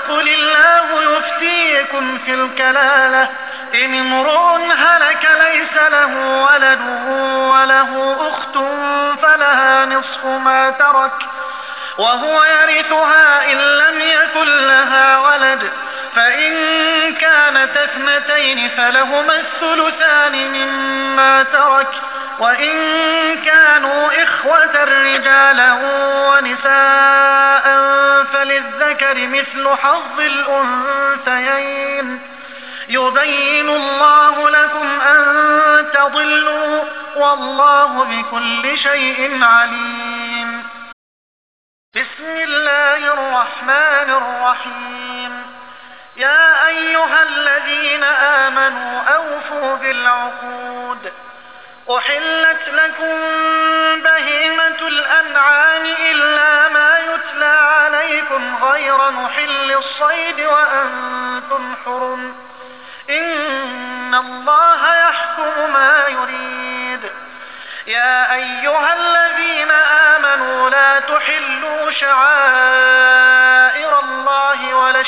قل الله يفتيكم في الكلالة إن امرؤ هلك ليس له ولد وله أخت فلها نصف ما ترك وهو يرثها إن لم يكن لها ولد فإن كانت اثنتين فلهما الثلثان مما ترك وإن كانوا إخوة رجالا ونساء فللذكر مثل حظ الأنثيين يبين الله لكم أن تضلوا والله بكل شيء عليم. بسم الله الرحمن الرحيم. يا أيها الذين آمنوا أوفوا بالعقود أحلت لكم بهيمة الأنعام إلا ما يتلى عليكم غير محل الصيد وأنتم حرم إن الله يحكم ما يريد. يا أيها الذين آمنوا لا تحلوا شعائر الله ولا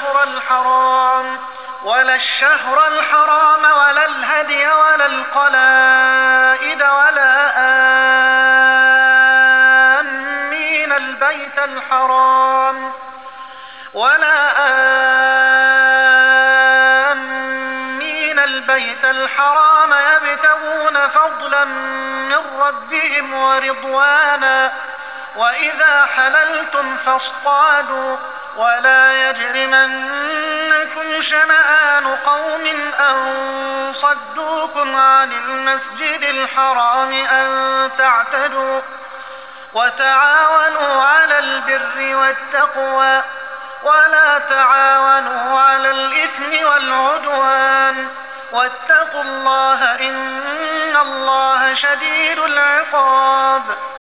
الشهر الحرام ولا الهدي ولا القلائد ولا آمين البيت الحرام يبتغون فضلا من ربهم ورضوانا وإذا حللتم فاصطادوا ولا يجرمنكم شنآن قوم أن صدوكم عن المسجد الحرام أن تعتدوا وتعاونوا على البر والتقوى ولا تعاونوا على الإثم والعدوان واتقوا الله إن الله شديد العقاب.